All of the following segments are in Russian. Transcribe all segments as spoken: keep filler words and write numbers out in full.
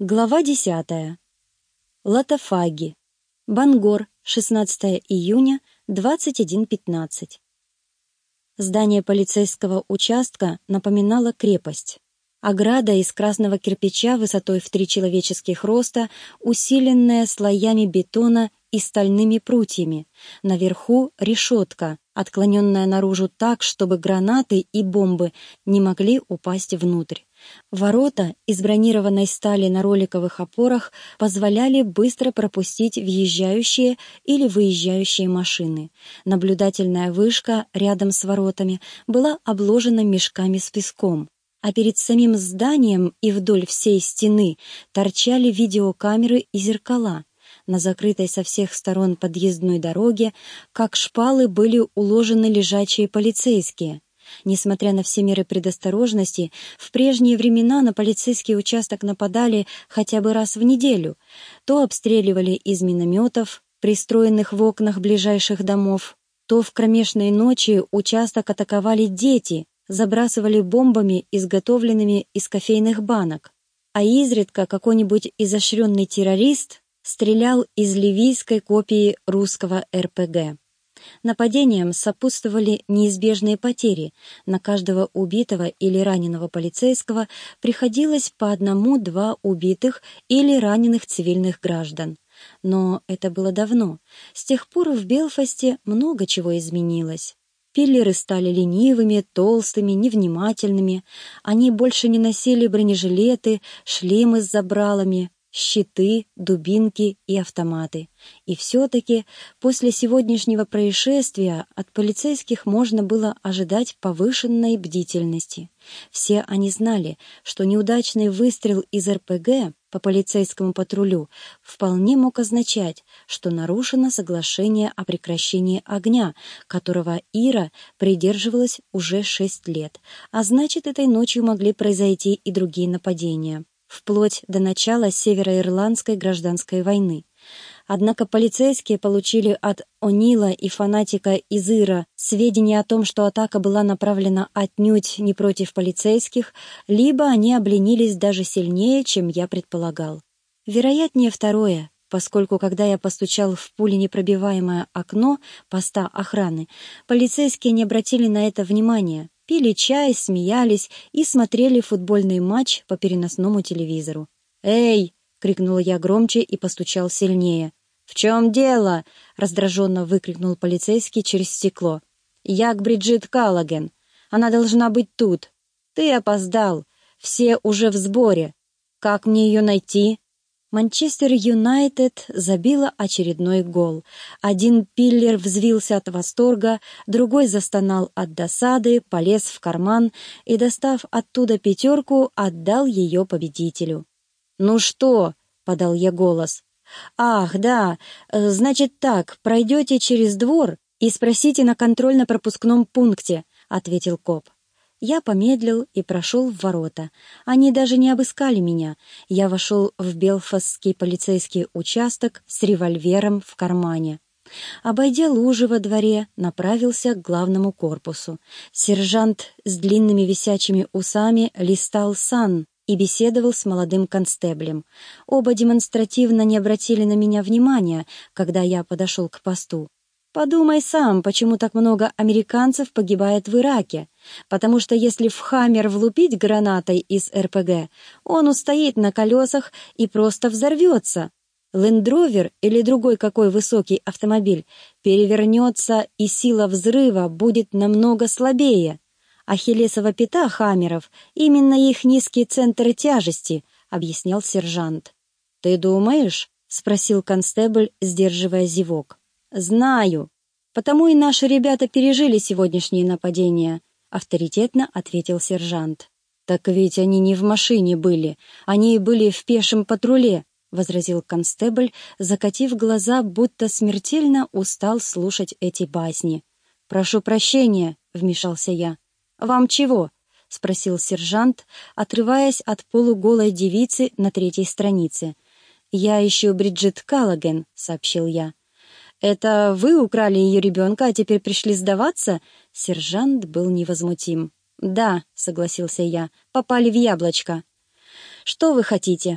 Глава десятая. Латофаги. Бангор, шестнадцатое июня, двадцать один пятнадцать. Здание полицейского участка напоминало крепость. Ограда из красного кирпича высотой в три человеческих роста, усиленная слоями бетона и стальными прутьями. Наверху решетка, отклоненная наружу так, чтобы гранаты и бомбы не могли упасть внутрь. Ворота из бронированной стали на роликовых опорах позволяли быстро пропустить въезжающие или выезжающие машины. Наблюдательная вышка рядом с воротами была обложена мешками с песком, а перед самим зданием и вдоль всей стены торчали видеокамеры и зеркала. На закрытой со всех сторон подъездной дороге, как шпалы, были уложены лежачие полицейские. Несмотря на все меры предосторожности, в прежние времена на полицейский участок нападали хотя бы раз в неделю. То обстреливали из минометов, пристроенных в окнах ближайших домов, то в кромешной ночи участок атаковали дети, забрасывали бомбами, изготовленными из кофейных банок. А изредка какой-нибудь изощренный террорист стрелял из ливийской копии русского эр пэ гэ. Нападениям сопутствовали неизбежные потери. На каждого убитого или раненого полицейского приходилось по одному-два убитых или раненых цивильных граждан. Но это было давно. С тех пор в Белфасте много чего изменилось. Пиллеры стали ленивыми, толстыми, невнимательными. Они больше не носили бронежилеты, шлемы с забралами, щиты, дубинки и автоматы. И все-таки после сегодняшнего происшествия от полицейских можно было ожидать повышенной бдительности. Все они знали, что неудачный выстрел из эр пэ гэ по полицейскому патрулю вполне мог означать, что нарушено соглашение о прекращении огня, которого Ира придерживалась уже шесть лет, а значит, этой ночью могли произойти и другие нападения, вплоть до начала североирландской гражданской войны. Однако полицейские получили от О'Нила и фанатика из Ира сведения о том, что атака была направлена отнюдь не против полицейских, либо они обленились даже сильнее, чем я предполагал. Вероятнее второе, поскольку когда я постучал в пуленепробиваемое окно поста охраны, полицейские не обратили на это внимания, пили чай, смеялись и смотрели футбольный матч по переносному телевизору. «Эй!» — крикнула я громче и постучал сильнее. «В чем дело?» — раздраженно выкрикнул полицейский через стекло. «Я к Бриджит Каллаген. Она должна быть тут. Ты опоздал. Все уже в сборе. Как мне ее найти?» Манчестер Юнайтед забила очередной гол. Один пиллер взвился от восторга, другой застонал от досады, полез в карман и, достав оттуда пятерку, отдал ее победителю. «Ну что?» — подал я голос. «Ах, да, значит так, пройдете через двор и спросите на контрольно-пропускном пункте», — ответил коп. Я помедлил и прошел в ворота. Они даже не обыскали меня. Я вошел в белфастский полицейский участок с револьвером в кармане. Обойдя лужи во дворе, направился к главному корпусу. Сержант с длинными висячими усами листал сан и беседовал с молодым констеблем. Оба демонстративно не обратили на меня внимания, когда я подошел к посту. Подумай сам, почему так много американцев погибает в Ираке. Потому что если в «Хаммер» влупить гранатой из эр пэ гэ, он устоит на колесах и просто взорвется. Лендровер или другой какой высокий автомобиль перевернется, и сила взрыва будет намного слабее. Ахиллесова пята «Хаммеров» — именно их низкий центр тяжести, — объяснял сержант. «Ты думаешь?» — спросил констебль, сдерживая зевок. «Знаю. Потому и наши ребята пережили сегодняшние нападения», — авторитетно ответил сержант. «Так ведь они не в машине были, они были в пешем патруле», — возразил констебль, закатив глаза, будто смертельно устал слушать эти басни. «Прошу прощения», — вмешался я. «Вам чего?» — спросил сержант, отрываясь от полуголой девицы на третьей странице. «Я ищу Бриджит Каллаген», — сообщил я. «Это вы украли ее ребенка, а теперь пришли сдаваться?» Сержант был невозмутим. «Да», — согласился я, — «попали в яблочко». «Что вы хотите?»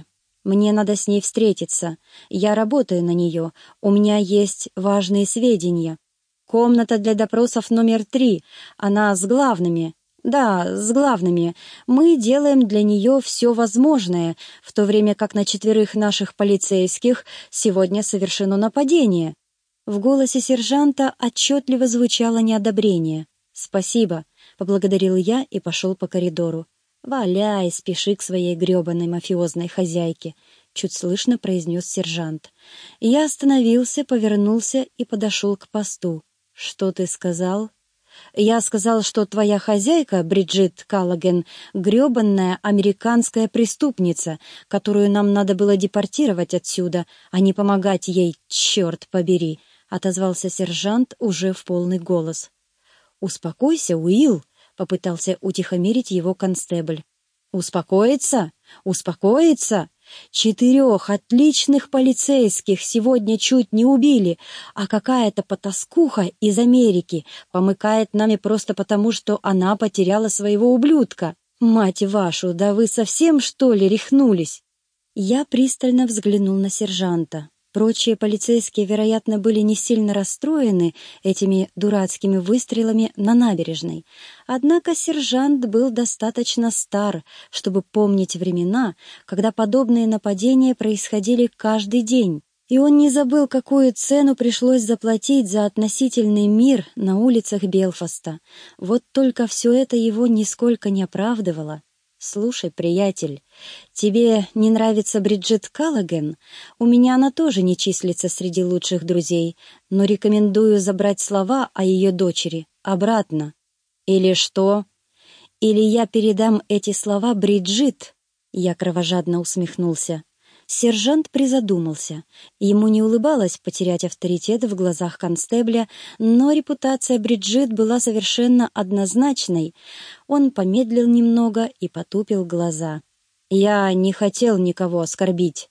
Мне надо с ней встретиться. Я работаю на нее. У меня есть важные сведения. Комната для допросов номер три. Она с главными. Да, с главными. Мы делаем для нее все возможное, в то время как на четверых наших полицейских сегодня совершено нападение». В голосе сержанта отчетливо звучало неодобрение. «Спасибо», — поблагодарил я и пошел по коридору. «Валяй, спеши к своей гребаной мафиозной хозяйке», — чуть слышно произнес сержант. Я остановился, повернулся и подошел к посту. «Что ты сказал?» «Я сказал, что твоя хозяйка, Бриджит Каллоген, гребанная американская преступница, которую нам надо было депортировать отсюда, а не помогать ей, черт побери», — отозвался сержант уже в полный голос. «Успокойся, Уилл», — попытался утихомирить его констебль. «Успокоиться? Успокоиться? Четырех отличных полицейских сегодня чуть не убили, а какая-то потаскуха из Америки помыкает нами просто потому, что она потеряла своего ублюдка. Мать вашу, да вы совсем, что ли, рехнулись?» Я пристально взглянул на сержанта. Прочие полицейские, вероятно, были не сильно расстроены этими дурацкими выстрелами на набережной. Однако сержант был достаточно стар, чтобы помнить времена, когда подобные нападения происходили каждый день. И он не забыл, какую цену пришлось заплатить за относительный мир на улицах Белфаста. Вот только все это его нисколько не оправдывало. «Слушай, приятель, тебе не нравится Бриджит Каллоген? У меня она тоже не числится среди лучших друзей, но рекомендую забрать слова о ее дочери обратно». «Или что?» «Или я передам эти слова Бриджит», — я кровожадно усмехнулся. Сержант призадумался. Ему не улыбалось потерять авторитет в глазах констебля, но репутация Бриджит была совершенно однозначной. Он помедлил немного и потупил глаза. «Я не хотел никого оскорбить».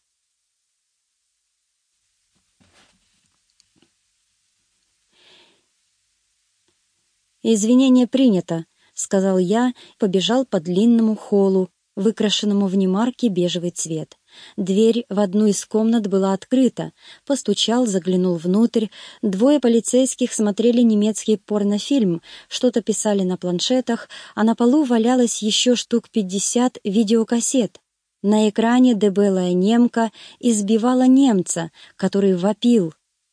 «Извинение принято», — сказал я, побежал по длинному холлу, выкрашенному в немаркий бежевый цвет. Дверь в одну из комнат была открыта. Постучал, заглянул внутрь. Двое полицейских смотрели немецкий порнофильм, что-то писали на планшетах, а на полу валялось еще штук пятьдесят видеокассет. На экране дебелая немка избивала немца, который вопил: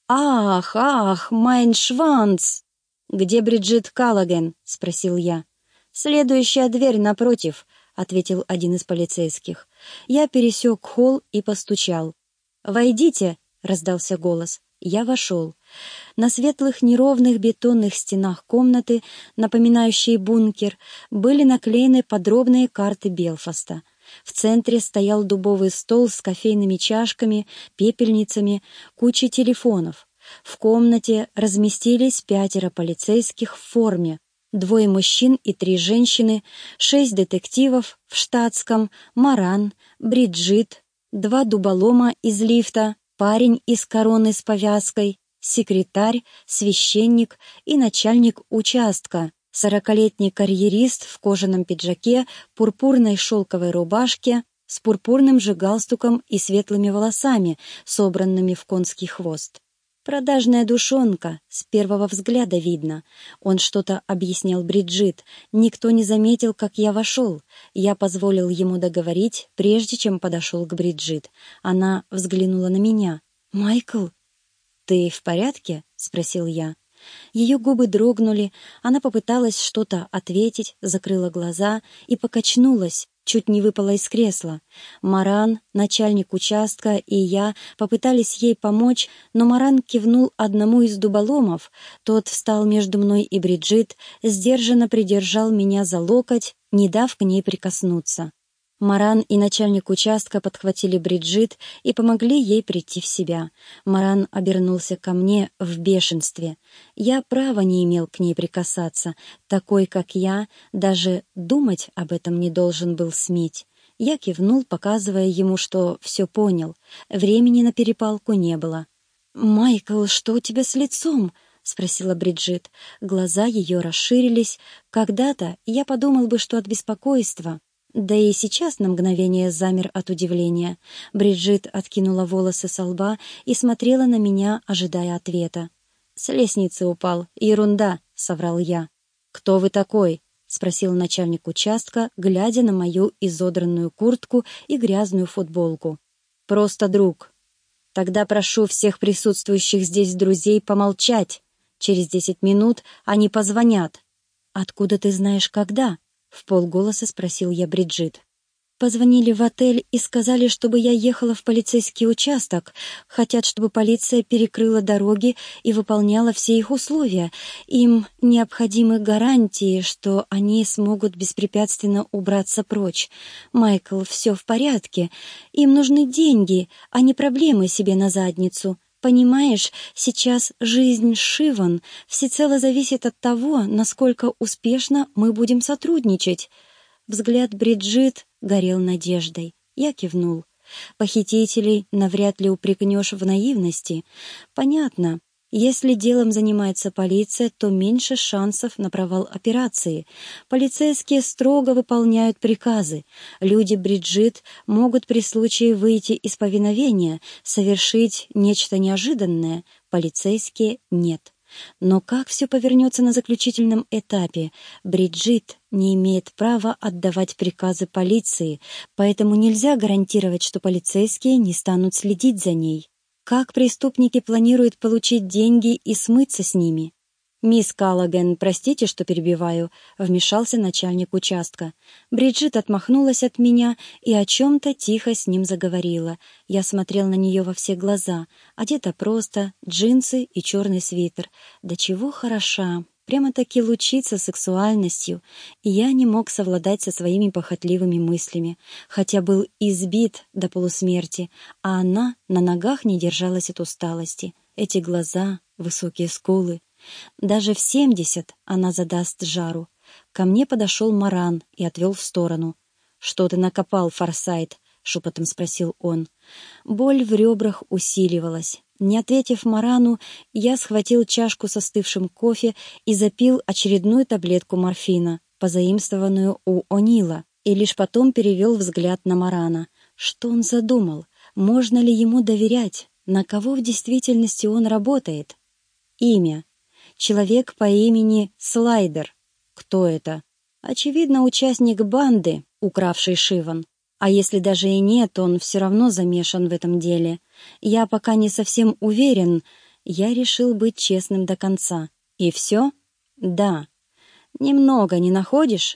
«Ах, ах, майн Шванц!» «Где Бриджит Каллоген?» — спросил я. «Следующая дверь напротив», — ответил один из полицейских. Я пересек холл и постучал. «Войдите!» — раздался голос. Я вошел. На светлых неровных бетонных стенах комнаты, напоминающие бункер, были наклеены подробные карты Белфаста. В центре стоял дубовый стол с кофейными чашками, пепельницами, кучей телефонов. В комнате разместились пятеро полицейских в форме. Двое мужчин и три женщины, шесть детективов в штатском, Маран, Бриджит, два дуболома из лифта, парень из короны с повязкой, секретарь, священник и начальник участка, сорокалетний карьерист в кожаном пиджаке, пурпурной шелковой рубашке, с пурпурным же галстуком и светлыми волосами, собранными в конский хвост. Продажная душонка, с первого взгляда видно. Он что-то объяснял Бриджит. Никто не заметил, как я вошел. Я позволил ему договорить, прежде чем подошел к Бриджит. Она взглянула на меня. «Майкл, ты в порядке?» — спросил я. Ее губы дрогнули, она попыталась что-то ответить, закрыла глаза и покачнулась, чуть не выпала из кресла. Маран, начальник участка, и я попытались ей помочь, но Маран кивнул одному из дуболомов. Тот встал между мной и Бриджит, сдержанно придержал меня за локоть, не дав к ней прикоснуться. Маран и начальник участка подхватили Бриджит и помогли ей прийти в себя. Маран обернулся ко мне в бешенстве. Я права не имел к ней прикасаться. Такой, как я, даже думать об этом не должен был сметь. Я кивнул, показывая ему, что все понял. Времени на перепалку не было. «Майкл, что у тебя с лицом?» — спросила Бриджит. Глаза ее расширились. Когда-то я подумал бы, что от беспокойства. Да и сейчас на мгновение замер от удивления. Бриджит откинула волосы со лба и смотрела на меня, ожидая ответа. «С лестницы упал. Ерунда», — соврал я. «Кто вы такой?» — спросил начальник участка, глядя на мою изодранную куртку и грязную футболку. «Просто друг». «Тогда прошу всех присутствующих здесь друзей помолчать. Через десять минут они позвонят». «Откуда ты знаешь, когда?» — вполголоса спросил я Бриджит. «Позвонили в отель и сказали, чтобы я ехала в полицейский участок. Хотят, чтобы полиция перекрыла дороги и выполняла все их условия. Им необходимы гарантии, что они смогут беспрепятственно убраться прочь. Майкл, все в порядке. Им нужны деньги, а не проблемы себе на задницу. Понимаешь, сейчас жизнь Шиван всецело зависит от того, насколько успешно мы будем сотрудничать». Взгляд Бриджит горел надеждой. Я кивнул. Похитителей навряд ли упрекнешь в наивности. Понятно. Если делом занимается полиция, то меньше шансов на провал операции. Полицейские строго выполняют приказы. Люди Бриджит могут при случае выйти из повиновения, совершить нечто неожиданное. Полицейские нет. Но как все повернется на заключительном этапе? Бриджит не имеет права отдавать приказы полиции, поэтому нельзя гарантировать, что полицейские не станут следить за ней. Как преступники планируют получить деньги и смыться с ними? «Мисс Каллаген, простите, что перебиваю», — вмешался начальник участка. Бриджит отмахнулась от меня и о чем-то тихо с ним заговорила. Я смотрел на нее во все глаза. Одета просто, джинсы и черный свитер. Да чего хороша, прямо-таки лучится сексуальностью. И я не мог совладать со своими похотливыми мыслями, хотя был избит до полусмерти, а она на ногах не держалась от усталости. Эти глаза, высокие скулы. Даже в семьдесят она задаст жару. Ко мне подошел Маран и отвел в сторону. «Что ты накопал, Форсайт?» — шепотом спросил он. Боль в ребрах усиливалась. Не ответив Марану, я схватил чашку с остывшим кофе и запил очередную таблетку морфина, позаимствованную у О'Нила, и лишь потом перевел взгляд на Марана. Что он задумал? Можно ли ему доверять? На кого в действительности он работает? Имя. Человек по имени Слайдер. Кто это? Очевидно, участник банды, укравший Шиван. А если даже и нет, он все равно замешан в этом деле. Я пока не совсем уверен. Я решил быть честным до конца. И все? Да. Немного, не находишь?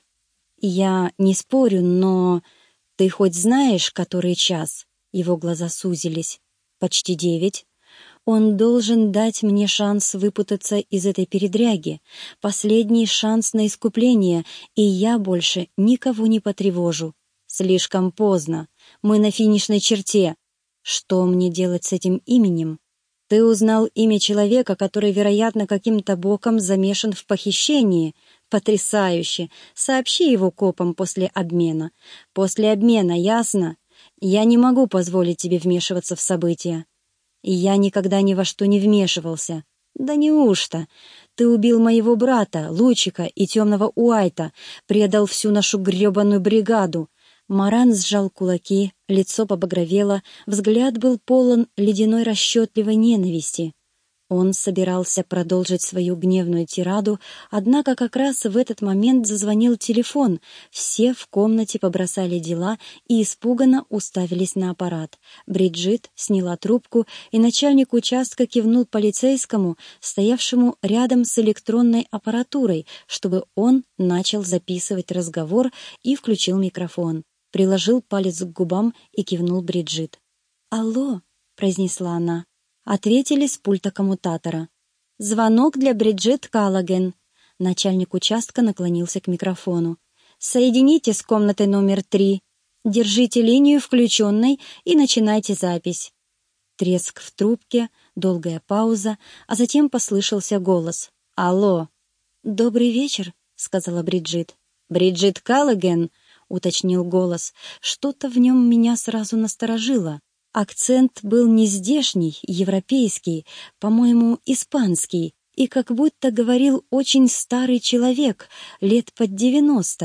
Я не спорю, но... Ты хоть знаешь, который час? Его глаза сузились. Почти девять. Он должен дать мне шанс выпутаться из этой передряги, последний шанс на искупление, и я больше никого не потревожу. Слишком поздно. Мы на финишной черте. Что мне делать с этим именем? Ты узнал имя человека, который, вероятно, каким-то боком замешан в похищении. Потрясающе. Сообщи его копам после обмена. После обмена, ясно? Я не могу позволить тебе вмешиваться в события. И я никогда ни во что не вмешивался. Да неужто? Ты убил моего брата, Лучика и темного Уайта, предал всю нашу гребаную бригаду. Маран сжал кулаки, лицо побагровело, взгляд был полон ледяной расчетливой ненависти. Он собирался продолжить свою гневную тираду, однако как раз в этот момент зазвонил телефон. Все в комнате побросали дела и испуганно уставились на аппарат. Бриджит сняла трубку, и начальник участка кивнул полицейскому, стоявшему рядом с электронной аппаратурой, чтобы он начал записывать разговор, и включил микрофон. Приложил палец к губам и кивнул Бриджит. «Алло», — произнесла она. Ответили с пульта коммутатора. «Звонок для Бриджит Каллаген». Начальник участка наклонился к микрофону. «Соедините с комнатой номер три. Держите линию включенной и начинайте запись». Треск в трубке, долгая пауза, а затем послышался голос. «Алло». «Добрый вечер», — сказала Бриджит. «Бриджит Каллаген», — уточнил голос. Что-то в нем меня сразу насторожило. Акцент был не здешний, европейский, по-моему, испанский, и как будто говорил очень старый человек, лет под девяносто.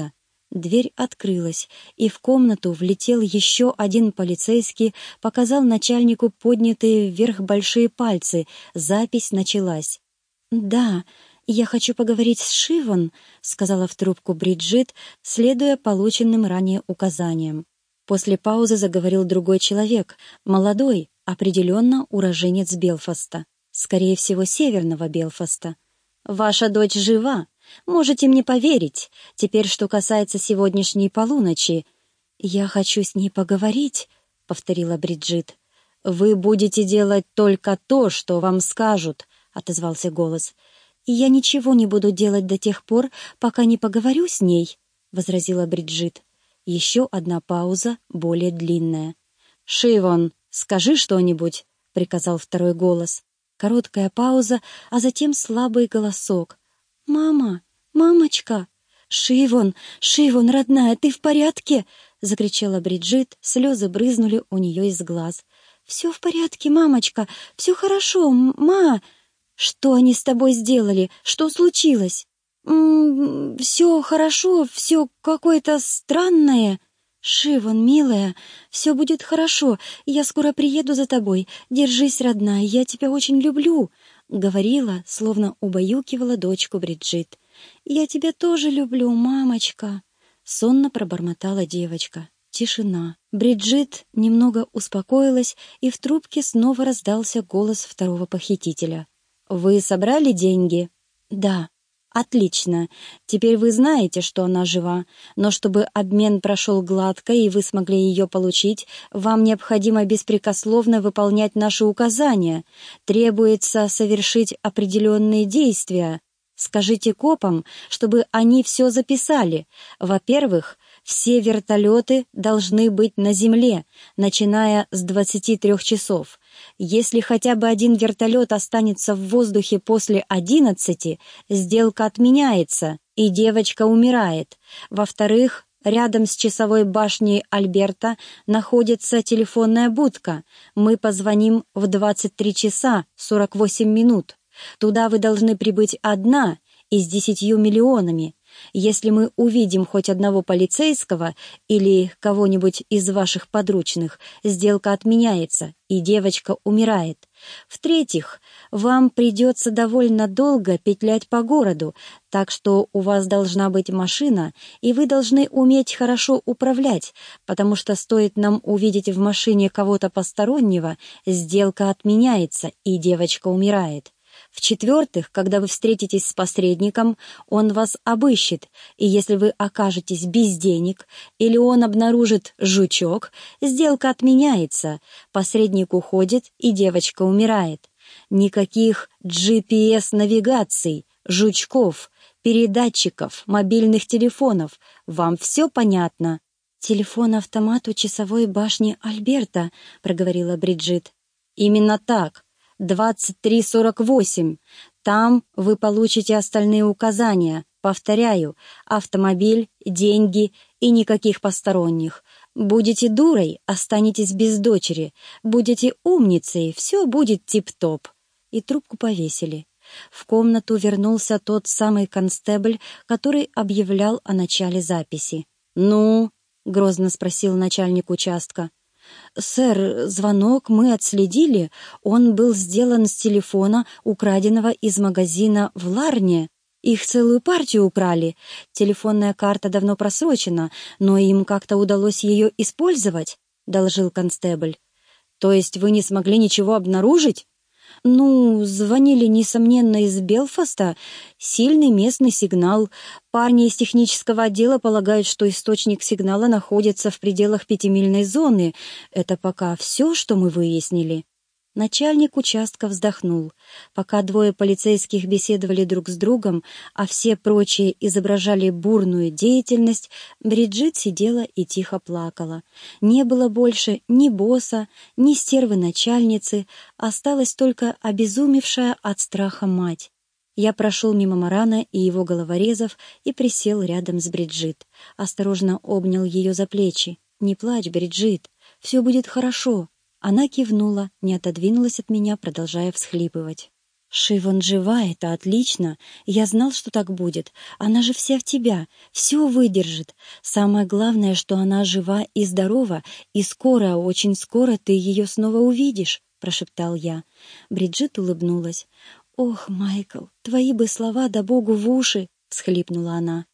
Дверь открылась, и в комнату влетел еще один полицейский, показал начальнику поднятые вверх большие пальцы. Запись началась. «Да, я хочу поговорить с Шивон», — сказала в трубку Бриджит, следуя полученным ранее указаниям. После паузы заговорил другой человек, молодой, определенно уроженец Белфаста, скорее всего, северного Белфаста. «Ваша дочь жива. Можете мне поверить. Теперь, что касается сегодняшней полуночи». «Я хочу с ней поговорить», — повторила Бриджит. «Вы будете делать только то, что вам скажут», — отозвался голос. «И я ничего не буду делать до тех пор, пока не поговорю с ней», — возразила Бриджит. Еще одна пауза, более длинная. «Шивон, скажи что-нибудь», — приказал второй голос. Короткая пауза, а затем слабый голосок. «Мама! Мамочка!» «Шивон! Шивон, родная, ты в порядке?» — закричала Бриджит, слезы брызнули у нее из глаз. «Все в порядке, мамочка, все хорошо, ма...» «Что они с тобой сделали? Что случилось?» «М-м, все хорошо, все какое-то странное...» «Шивон, милая, все будет хорошо, я скоро приеду за тобой. Держись, родная, я тебя очень люблю», — говорила, словно убаюкивала дочку Бриджит. «Я тебя тоже люблю, мамочка», — сонно пробормотала девочка. Тишина. Бриджит немного успокоилась, и в трубке снова раздался голос второго похитителя. «Вы собрали деньги?» «Да». «Отлично. Теперь вы знаете, что она жива, но чтобы обмен прошел гладко и вы смогли ее получить, вам необходимо беспрекословно выполнять наши указания. Требуется совершить определенные действия. Скажите копам, чтобы они все записали. Во-первых, все вертолеты должны быть на земле, начиная с двадцати трёх часов. Если хотя бы один вертолет останется в воздухе после одиннадцати, сделка отменяется, и девочка умирает. Во-вторых, рядом с часовой башней Альберта находится телефонная будка. Мы позвоним в двадцать три часа сорок восемь минут. Туда вы должны прибыть одна и с десятью миллионами. Если мы увидим хоть одного полицейского или кого-нибудь из ваших подручных, сделка отменяется, и девочка умирает. В-третьих, вам придется довольно долго петлять по городу, так что у вас должна быть машина, и вы должны уметь хорошо управлять, потому что стоит нам увидеть в машине кого-то постороннего, сделка отменяется, и девочка умирает. В-четвертых, когда вы встретитесь с посредником, он вас обыщет, и если вы окажетесь без денег или он обнаружит жучок, сделка отменяется, посредник уходит, и девочка умирает. Никаких джи пи эс-навигаций, жучков, передатчиков, мобильных телефонов. Вам все понятно? «Телефон-автомат у часовой башни Альберта», — проговорила Бриджит. «Именно так. двадцать три сорок восемь. Там вы получите остальные указания. Повторяю, автомобиль, деньги и никаких посторонних. Будете дурой, останетесь без дочери. Будете умницей, все будет тип-топ». И трубку повесили. В комнату вернулся тот самый констебль, который объявлял о начале записи. «Ну?» — грозно спросил начальник участка. «Сэр, звонок мы отследили. Он был сделан с телефона, украденного из магазина в Ларне. Их целую партию украли. Телефонная карта давно просрочена, но им как-то удалось ее использовать», — доложил констебль. «То есть вы не смогли ничего обнаружить?» «Ну, звонили, несомненно, из Белфаста. Сильный местный сигнал. Парни из технического отдела полагают, что источник сигнала находится в пределах пятимильной зоны. Это пока все, что мы выяснили». Начальник участка вздохнул. Пока двое полицейских беседовали друг с другом, а все прочие изображали бурную деятельность, Бриджит сидела и тихо плакала. Не было больше ни босса, ни стервы-начальницы, осталась только обезумевшая от страха мать. Я прошел мимо Морана и его головорезов и присел рядом с Бриджит. Осторожно обнял ее за плечи. «Не плачь, Бриджит, все будет хорошо». Она кивнула, не отодвинулась от меня, продолжая всхлипывать. Шивон жива, это отлично. Я знал, что так будет. Она же вся в тебя, все выдержит. Самое главное, что она жива и здорова, и скоро, очень скоро ты ее снова увидишь», — прошептал я. Бриджит улыбнулась. «Ох, Майкл, твои бы слова да Богу в уши!» — всхлипнула она.